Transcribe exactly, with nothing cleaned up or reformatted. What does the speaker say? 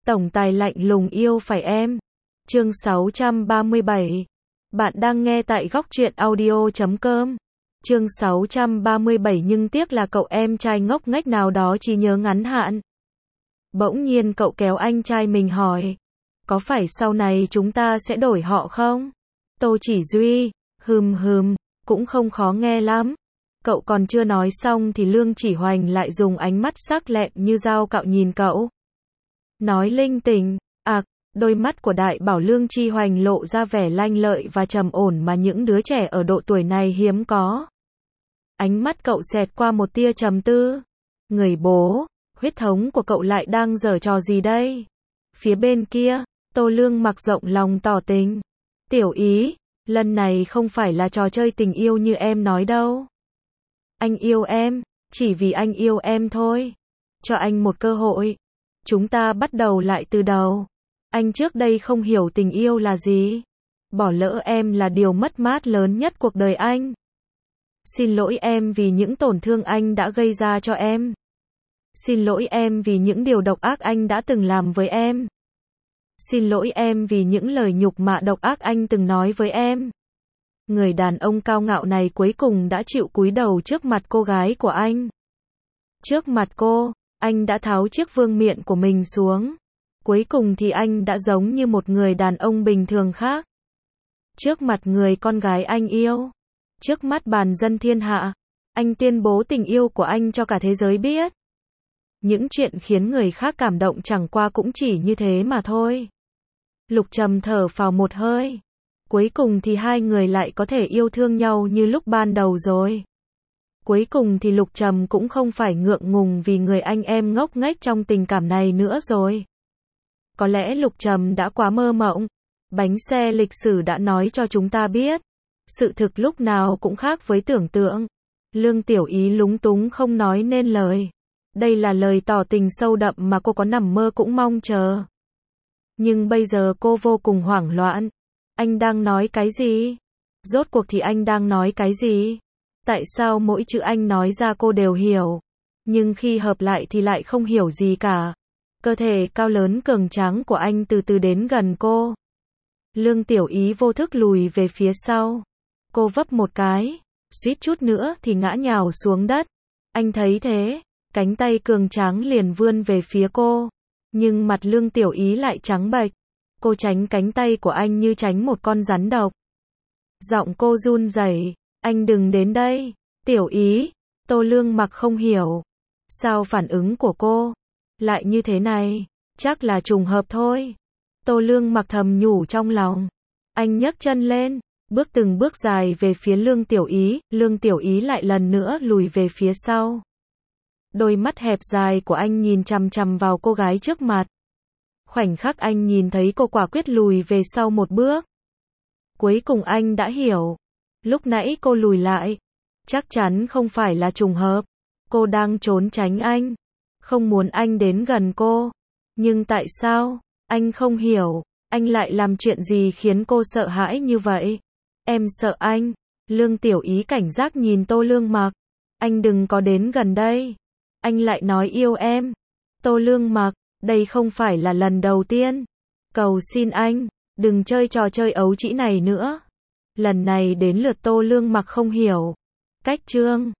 Tổng tài lạnh lùng yêu phải em. Chương sáu trăm ba mươi bảy. Bạn đang nghe tại góc truyện audio chấm com. Chương sáu trăm ba mươi bảy nhưng tiếc là cậu em trai ngốc nghếch nào đó trí nhớ ngắn hạn. Bỗng nhiên cậu kéo anh trai mình hỏi. Có phải sau này chúng ta sẽ đổi họ không? Tô Chỉ Duy, hừm hừm, cũng không khó nghe lắm. Cậu còn chưa nói xong thì Lương Chỉ Hoành lại dùng ánh mắt sắc lẹm như dao cạo nhìn cậu. Nói linh tinh, ạc, đôi mắt của đại bảo Lương Chi Hoành lộ ra vẻ lanh lợi và trầm ổn mà những đứa trẻ ở độ tuổi này hiếm có. Ánh mắt cậu xẹt qua một tia trầm tư. Người bố, huyết thống của cậu lại đang giở trò gì đây? Phía bên kia, Tô Lương Mặc rộng lòng tỏ tình. Tiểu Ý, lần này không phải là trò chơi tình yêu như em nói đâu. Anh yêu em, chỉ vì anh yêu em thôi. Cho anh một cơ hội. Chúng ta bắt đầu lại từ đầu. Anh trước đây không hiểu tình yêu là gì. Bỏ lỡ em là điều mất mát lớn nhất cuộc đời anh. Xin lỗi em vì những tổn thương anh đã gây ra cho em. Xin lỗi em vì những điều độc ác anh đã từng làm với em. Xin lỗi em vì những lời nhục mạ độc ác anh từng nói với em. Người đàn ông cao ngạo này cuối cùng đã chịu cúi đầu trước mặt cô gái của anh. Trước mặt cô, anh đã tháo chiếc vương miện của mình xuống. Cuối cùng thì anh đã giống như một người đàn ông bình thường khác. Trước mặt người con gái anh yêu. Trước mắt bàn dân thiên hạ. Anh tuyên bố tình yêu của anh cho cả thế giới biết. Những chuyện khiến người khác cảm động chẳng qua cũng chỉ như thế mà thôi. Lục Trầm thở phào một hơi. Cuối cùng thì hai người lại có thể yêu thương nhau như lúc ban đầu rồi. Cuối cùng thì Lục Trầm cũng không phải ngượng ngùng vì người anh em ngốc nghếch trong tình cảm này nữa rồi. Có lẽ Lục Trầm đã quá mơ mộng. Bánh xe lịch sử đã nói cho chúng ta biết. Sự thực lúc nào cũng khác với tưởng tượng. Lương Tiểu Ý lúng túng không nói nên lời. Đây là lời tỏ tình sâu đậm mà cô có nằm mơ cũng mong chờ. Nhưng bây giờ cô vô cùng hoảng loạn. Anh đang nói cái gì? Rốt cuộc thì anh đang nói cái gì? Tại sao mỗi chữ anh nói ra cô đều hiểu, nhưng khi hợp lại thì lại không hiểu gì cả? Cơ thể cao lớn cường tráng của anh từ từ đến gần cô. Lương Tiểu Ý vô thức lùi về phía sau. Cô vấp một cái, suýt chút nữa thì ngã nhào xuống đất. Anh thấy thế, cánh tay cường tráng liền vươn về phía cô. Nhưng mặt Lương Tiểu Ý lại trắng bệch. Cô tránh cánh tay của anh như tránh một con rắn độc. Giọng cô run rẩy. Anh đừng đến đây. Tiểu Ý. Tô Lương Mặc không hiểu. Sao phản ứng của cô lại như thế này? Chắc là trùng hợp thôi. Tô Lương Mặc thầm nhủ trong lòng. Anh nhấc chân lên, bước từng bước dài về phía Lương Tiểu Ý. Lương Tiểu Ý lại lần nữa lùi về phía sau. Đôi mắt hẹp dài của anh nhìn chằm chằm vào cô gái trước mặt. Khoảnh khắc anh nhìn thấy cô quả quyết lùi về sau một bước. Cuối cùng anh đã hiểu. Lúc nãy cô lùi lại. Chắc chắn không phải là trùng hợp. Cô đang trốn tránh anh. Không muốn anh đến gần cô. Nhưng tại sao? Anh không hiểu. Anh lại làm chuyện gì khiến cô sợ hãi như vậy? Em sợ anh. Lương Tiểu Ý cảnh giác nhìn Tô Lương Mặc. Anh đừng có đến gần đây. Anh lại nói yêu em. Tô Lương Mặc, đây không phải là lần đầu tiên. Cầu xin anh, đừng chơi trò chơi ấu trĩ này nữa. Lần này đến lượt Tô Lương Mặc không hiểu. Cách chương